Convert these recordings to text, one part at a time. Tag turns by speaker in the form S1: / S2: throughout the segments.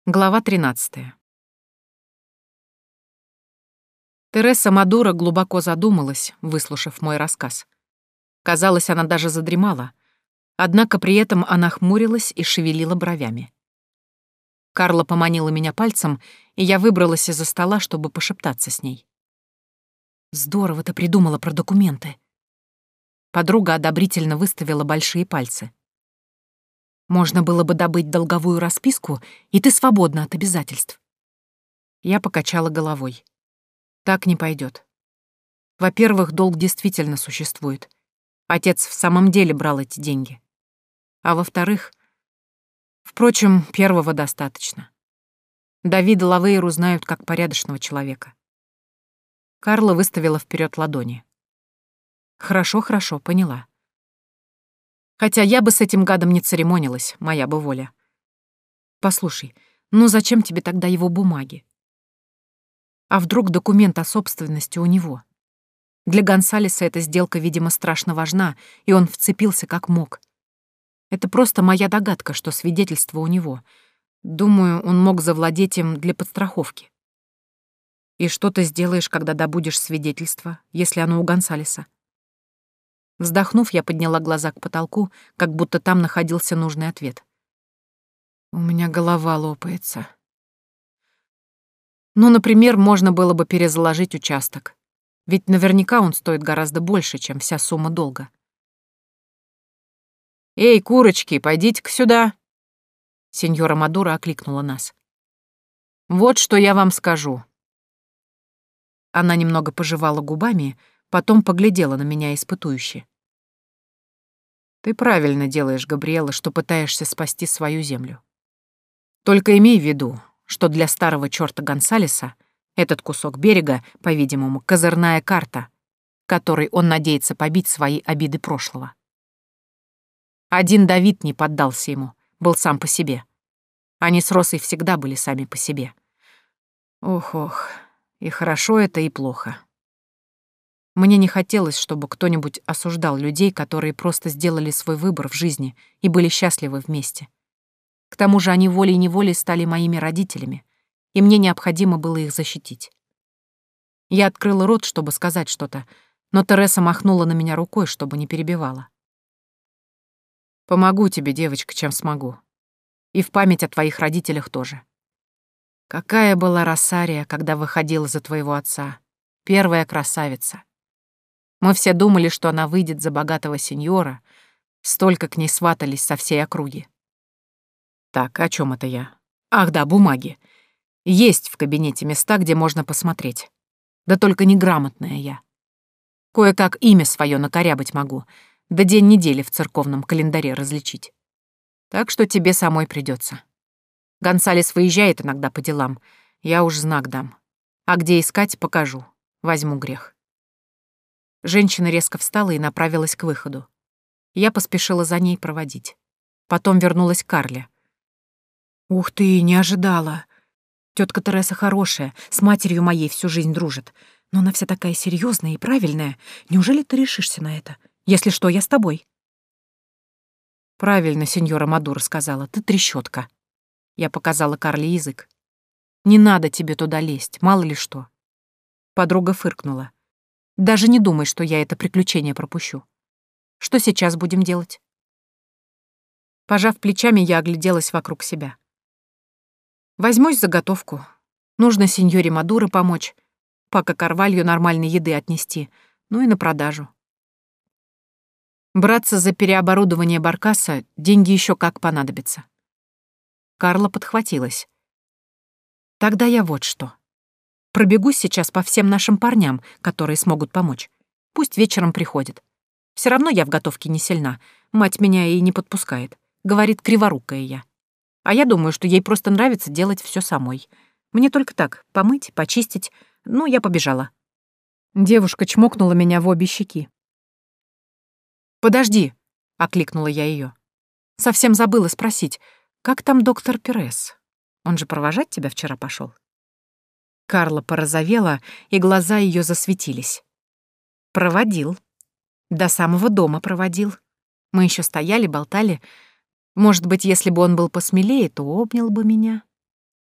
S1: Глава 13. Тереса Мадуро глубоко задумалась, выслушав мой рассказ. Казалось, она даже задремала, однако при этом она хмурилась и шевелила бровями. Карла поманила меня пальцем, и я выбралась из-за стола, чтобы пошептаться с ней. «Здорово ты придумала про документы». Подруга одобрительно выставила большие пальцы. «Можно было бы добыть долговую расписку, и ты свободна от обязательств». Я покачала головой. Так не пойдет. Во-первых, долг действительно существует. Отец в самом деле брал эти деньги. А во-вторых... Впрочем, первого достаточно. Давида Лавейру знают как порядочного человека. Карла выставила вперед ладони. Хорошо, поняла. Хотя я бы с этим гадом не церемонилась, моя бы воля. Послушай, ну зачем тебе тогда его бумаги? А вдруг документ о собственности у него? Для Гонсалеса эта сделка, видимо, страшно важна, и он вцепился как мог. Это просто моя догадка, что свидетельство у него. Думаю, он мог завладеть им для подстраховки. И что ты сделаешь, когда добудешь свидетельство, если оно у Гонсалеса? Вздохнув, я подняла глаза к потолку, как будто там находился нужный ответ. У меня голова лопается. Ну, например, можно было бы перезаложить участок. Ведь наверняка он стоит гораздо больше, чем вся сумма долга. «Эй, курочки, пойдите-ка сюда!» Сеньора Мадуро окликнула нас. «Вот что я вам скажу». Она немного пожевала губами, потом поглядела на меня испытующе. «Ты правильно делаешь, Габриэла, что пытаешься спасти свою землю. Только имей в виду, что для старого чёрта Гонсалеса этот кусок берега, по-видимому, козырная карта, которой он надеется побить свои обиды прошлого. Один Давид не поддался ему, был сам по себе. Они с Росой всегда были сами по себе. Ох, и хорошо это, и плохо. Мне не хотелось, чтобы кто-нибудь осуждал людей, которые просто сделали свой выбор в жизни и были счастливы вместе. К тому же они волей-неволей стали моими родителями, и мне необходимо было их защитить. Я открыла рот, чтобы сказать что-то, но Тереса махнула на меня рукой, чтобы не перебивала. «Помогу тебе, девочка, чем смогу. И в память о твоих родителях тоже. Какая была Росария, когда выходила за твоего отца. Первая красавица. Мы все думали, что она выйдет за богатого сеньора, столько к ней сватались со всей округи. Так, о чем это я? Ах да, бумаги. Есть в кабинете места, где можно посмотреть. Да только неграмотная я. Кое-как имя свое накорябать могу, да день недели в церковном календаре различить. Так что тебе самой придется. Гонсалес выезжает иногда по делам, я уж знак дам. А где искать, покажу. Возьму грех. Женщина резко встала и направилась к выходу. Я поспешила за ней проводить. Потом вернулась к Карле. «Ух ты, не ожидала. Тетка Тереса хорошая, с матерью моей всю жизнь дружит. Но она вся такая серьезная и правильная. Неужели ты решишься на это? Если что, я с тобой». «Правильно, сеньора Мадуро сказала, ты трещотка». Я показала Карле язык. «Не надо тебе туда лезть, мало ли что». Подруга фыркнула. «Даже не думай, что я это приключение пропущу. Что сейчас будем делать?» Пожав плечами, я огляделась вокруг себя. «Возьмусь за готовку. Нужно сеньоре Мадуро помочь, Пако Карвалью нормальной еды отнести, ну и на продажу. Браться за переоборудование баркаса деньги еще как понадобятся». Карла подхватилась. «Тогда я вот что. Пробегусь сейчас по всем нашим парням, которые смогут помочь. Пусть вечером приходят. Все равно я в готовке не сильна, мать меня и не подпускает. Говорит, криворукая я. А я думаю, что ей просто нравится делать все самой. Мне только так, помыть, почистить. Ну, я побежала». Девушка чмокнула меня в обе щеки. «Подожди», — окликнула я ее. «Совсем забыла спросить, как там доктор Перес? Он же провожать тебя вчера пошел?» Карла порозовела, и глаза ее засветились. «Проводил. До самого дома проводил. Мы еще стояли, болтали. Может быть, если бы он был посмелее, то обнял бы меня.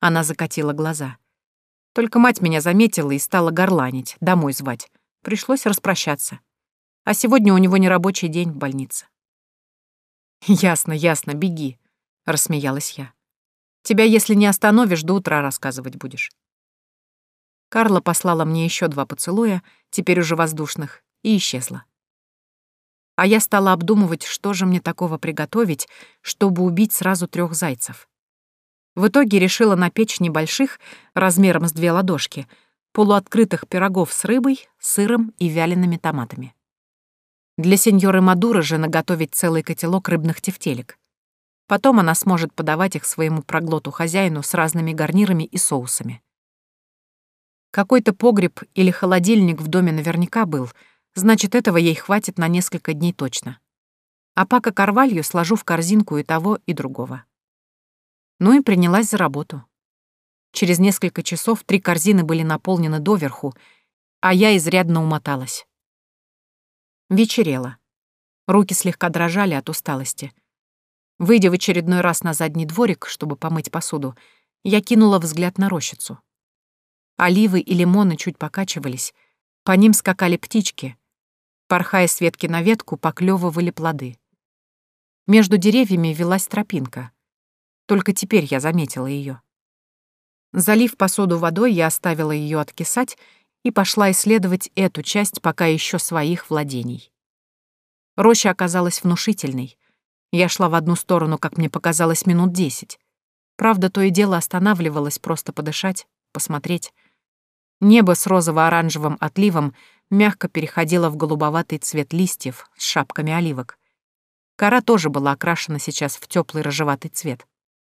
S1: Она закатила глаза. Только мать меня заметила и стала горланить, домой звать. Пришлось распрощаться. А сегодня у него нерабочий день в больнице. «Ясно, ясно, беги», — рассмеялась я. «Тебя, если не остановишь, до утра рассказывать будешь». Карла послала мне еще 2 поцелуя, теперь уже воздушных, и исчезла. А я стала обдумывать, что же мне такого приготовить, чтобы убить сразу 3 зайцев. В итоге решила напечь небольших, размером с 2 ладошки, полуоткрытых пирогов с рыбой, сыром и вялеными томатами. Для сеньоры Мадуры же наготовить целый котелок рыбных тефтелек. Потом она сможет подавать их своему проглоту-хозяину с разными гарнирами и соусами. Какой-то погреб или холодильник в доме наверняка был, значит, этого ей хватит на несколько дней точно. А пака Карвалью сложу в корзинку и того, и другого. Ну и принялась за работу. Через несколько часов 3 корзины были наполнены доверху, а я изрядно умоталась. Вечерело. Руки слегка дрожали от усталости. Выйдя в очередной раз на задний дворик, чтобы помыть посуду, я кинула взгляд на рощицу. Оливы и лимоны чуть покачивались, по ним скакали птички. Порхая с ветки на ветку, поклёвывали плоды. Между деревьями велась тропинка. Только теперь я заметила её. Залив посуду водой, я оставила её откисать и пошла исследовать эту часть пока ещё своих владений. Роща оказалась внушительной. Я шла в одну сторону, как мне показалось, минут 10. Правда, то и дело останавливалась просто подышать, посмотреть. Небо с розово-оранжевым отливом мягко переходило в голубоватый цвет листьев с шапками оливок. Кора тоже была окрашена сейчас в тёплый рыжеватый цвет.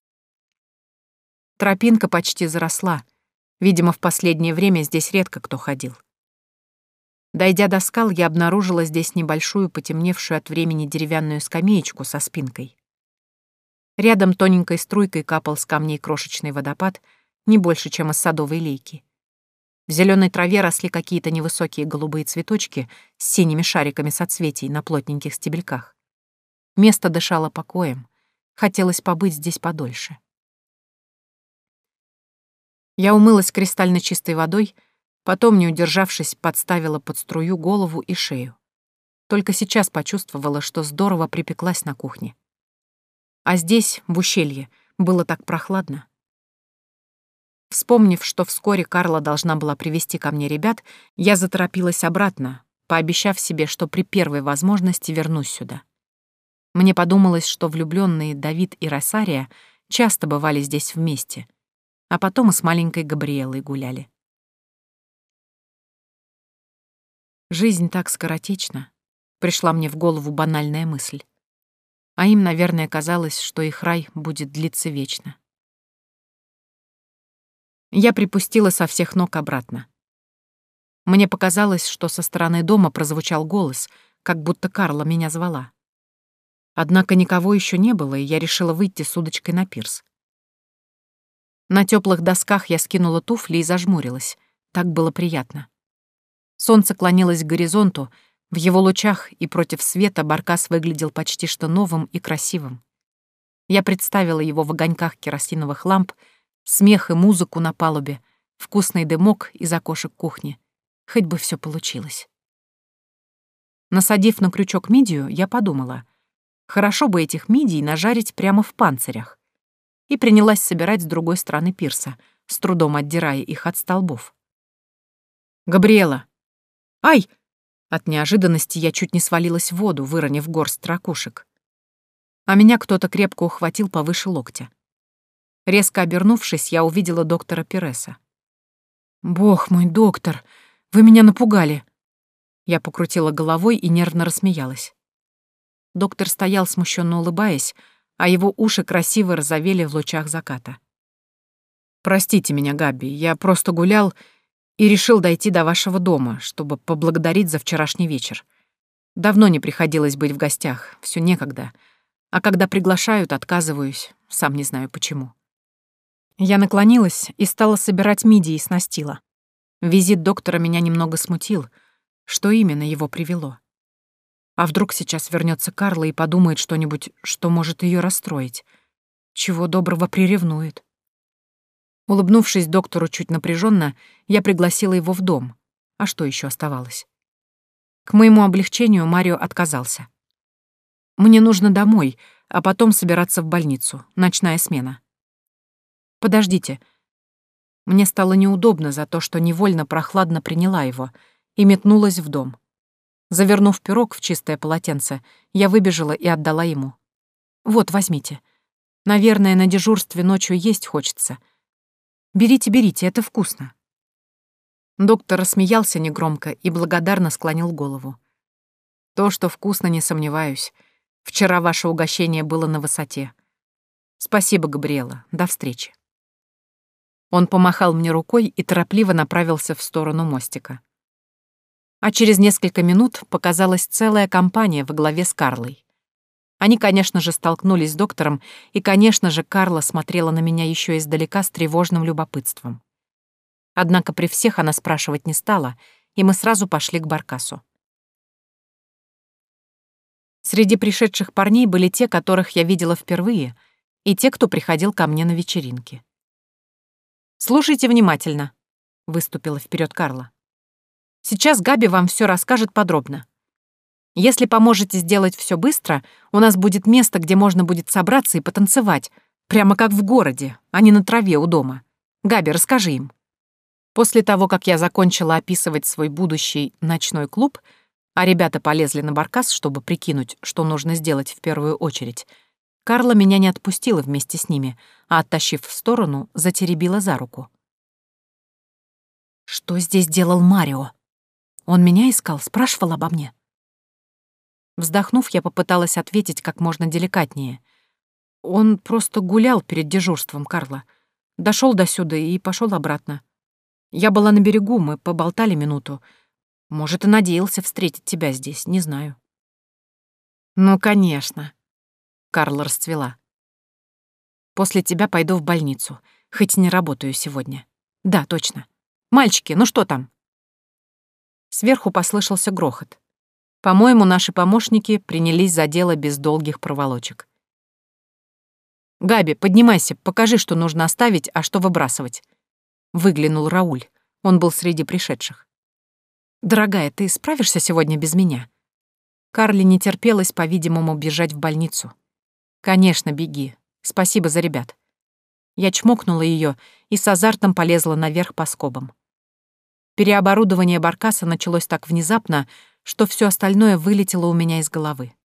S1: Тропинка почти заросла. Видимо, в последнее время здесь редко кто ходил. Дойдя до скал, я обнаружила здесь небольшую, потемневшую от времени деревянную скамеечку со спинкой. Рядом тоненькой струйкой капал с камней крошечный водопад, не больше, чем из садовой лейки. В зелёной траве росли какие-то невысокие голубые цветочки с синими шариками соцветий на плотненьких стебельках. Место дышало покоем. Хотелось побыть здесь подольше. Я умылась кристально чистой водой, потом, не удержавшись, подставила под струю голову и шею. Только сейчас почувствовала, что здорово припеклась на кухне. А здесь, в ущелье, было так прохладно. Вспомнив, что вскоре Карла должна была привести ко мне ребят, я заторопилась обратно, пообещав себе, что при первой возможности вернусь сюда. Мне подумалось, что влюбленные Давид и Росария часто бывали здесь вместе, а потом и с маленькой Габриэлой гуляли. Жизнь так скоротечна, пришла мне в голову банальная мысль. А им, наверное, казалось, что их рай будет длиться вечно. Я припустила со всех ног обратно. Мне показалось, что со стороны дома прозвучал голос, как будто Карла меня звала. Однако никого еще не было, и я решила выйти с удочкой на пирс. На теплых досках я скинула туфли и зажмурилась. Так было приятно. Солнце клонилось к горизонту, в его лучах и против света баркас выглядел почти что новым и красивым. Я представила его в огоньках керосиновых ламп, смех и музыку на палубе, вкусный дымок из окошек кухни. Хоть бы все получилось. Насадив на крючок мидию, я подумала, хорошо бы этих мидий нажарить прямо в панцирях. И принялась собирать с другой стороны пирса, с трудом отдирая их от столбов. «Габриэла!» «Ай!» От неожиданности я чуть не свалилась в воду, выронив горсть ракушек. А меня кто-то крепко ухватил повыше локтя. Резко обернувшись, я увидела доктора Переса. «Бог мой, доктор, вы меня напугали!» Я покрутила головой и нервно рассмеялась. Доктор стоял, смущенно улыбаясь, а его уши красиво розовели в лучах заката. «Простите меня, Габи, я просто гулял и решил дойти до вашего дома, чтобы поблагодарить за вчерашний вечер. Давно не приходилось быть в гостях, все некогда. А когда приглашают, отказываюсь, сам не знаю почему». Я наклонилась и стала собирать мидии с настила. Визит доктора меня немного смутил. Что именно его привело? А вдруг сейчас вернется Карла и подумает что-нибудь, что может ее расстроить? Чего доброго приревнует? Улыбнувшись доктору чуть напряженно, я пригласила его в дом. А что еще оставалось? К моему облегчению Марио отказался. «Мне нужно домой, а потом собираться в больницу. Ночная смена». «Подождите». Мне стало неудобно за то, что невольно прохладно приняла его, и метнулась в дом. Завернув пирог в чистое полотенце, я выбежала и отдала ему. «Вот, возьмите. Наверное, на дежурстве ночью есть хочется. Берите, берите, это вкусно». Доктор рассмеялся негромко и благодарно склонил голову. «То, что вкусно, не сомневаюсь. Вчера ваше угощение было на высоте. Спасибо, Габриэла. До встречи». Он помахал мне рукой и торопливо направился в сторону мостика. А через несколько минут показалась целая компания во главе с Карлой. Они, конечно же, столкнулись с доктором, и, конечно же, Карла смотрела на меня еще издалека с тревожным любопытством. Однако при всех она спрашивать не стала, и мы сразу пошли к баркасу. Среди пришедших парней были те, которых я видела впервые, и те, кто приходил ко мне на вечеринки. «Слушайте внимательно», — выступила вперед Карла. «Сейчас Габи вам все расскажет подробно. Если поможете сделать все быстро, у нас будет место, где можно будет собраться и потанцевать, прямо как в городе, а не на траве у дома. Габи, расскажи им». После того, как я закончила описывать свой будущий ночной клуб, а ребята полезли на баркас, чтобы прикинуть, что нужно сделать в первую очередь, Карла меня не отпустила вместе с ними, а, оттащив в сторону, затеребила за руку. «Что здесь делал Марио? Он меня искал, спрашивал обо мне?» Вздохнув, я попыталась ответить как можно деликатнее. «Он просто гулял перед дежурством, Карла. Дошел до сюда и пошел обратно. Я была на берегу, мы поболтали минуту. Может, и надеялся встретить тебя здесь, не знаю». «Ну, конечно», — Карла расцвела. «После тебя пойду в больницу, хоть не работаю сегодня. Да, точно. Мальчики, ну что там?» Сверху послышался грохот. По-моему, наши помощники принялись за дело без долгих проволочек. «Габи, поднимайся, покажи, что нужно оставить, а что выбрасывать». Выглянул Рауль. Он был среди пришедших. «Дорогая, ты справишься сегодня без меня?» Карле не терпелось, по-видимому, бежать в больницу. «Конечно, беги. Спасибо за ребят». Я чмокнула ее и с азартом полезла наверх по скобам. Переоборудование баркаса началось так внезапно, что все остальное вылетело у меня из головы.